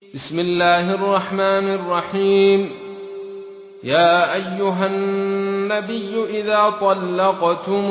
بسم الله الرحمن الرحيم. يا أيها النبي إذا طلقتم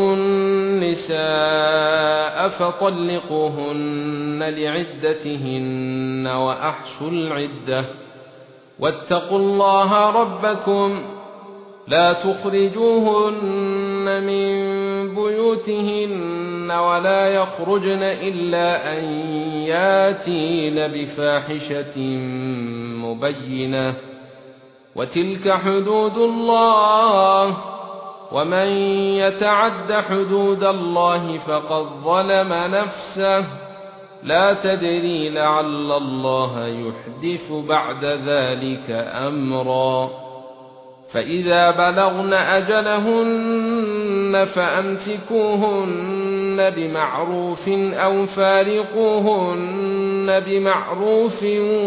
النساء فطلقوهن لعدتهن وأحصوا العدة واتقوا الله ربكم لا تخرجوهن من بيوتهن ولا يخرجن إلا أن ياتين بفاحشة مبينة وتلك حدود الله ومن يتعد حدود الله فقد ظلم نفسه لا تدري لعل الله يحدث بعد ذلك أمرا. فإذا بلغن أجلهن فأمسكوهن بمعروف أو فارقوهن بمعروف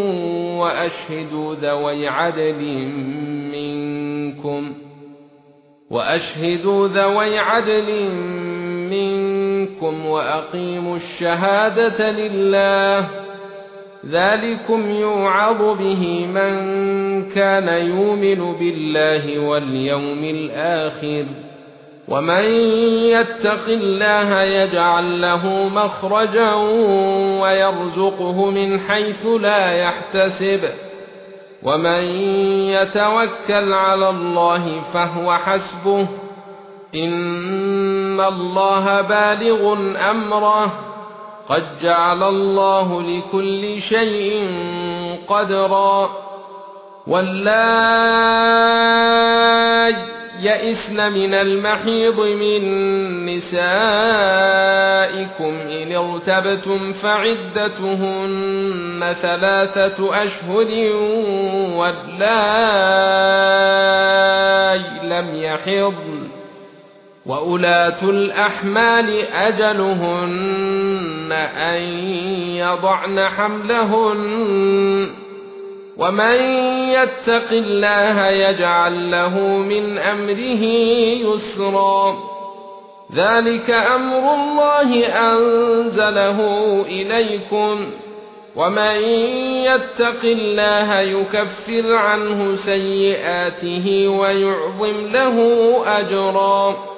وأشهدوا ذوي عدل منكم وأقيموا الشهادة لله ذلكم يوعظ به من كان يؤمن بالله واليوم الآخر ومن يتق الله يجعل له مخرجا ويرزقه من حيث لا يحتسب ومن يتوكل على الله فهو حسبه إن الله بالغ أمره قد جعل الله لكل شيء قدرا. واللائي يئسن من المحيض من نسائكم إن ارتبتم فعدتهن 3 أشهر واللائي لم يحضن وأولاة الأحمال أجلهن أن يضعن حملهن ومن يتق الله يجعل له من أمره يسرا ذلك أمر الله أنزله إليكم ومن يتق الله يكفر عنه سيئاته ويعظم له أجرا.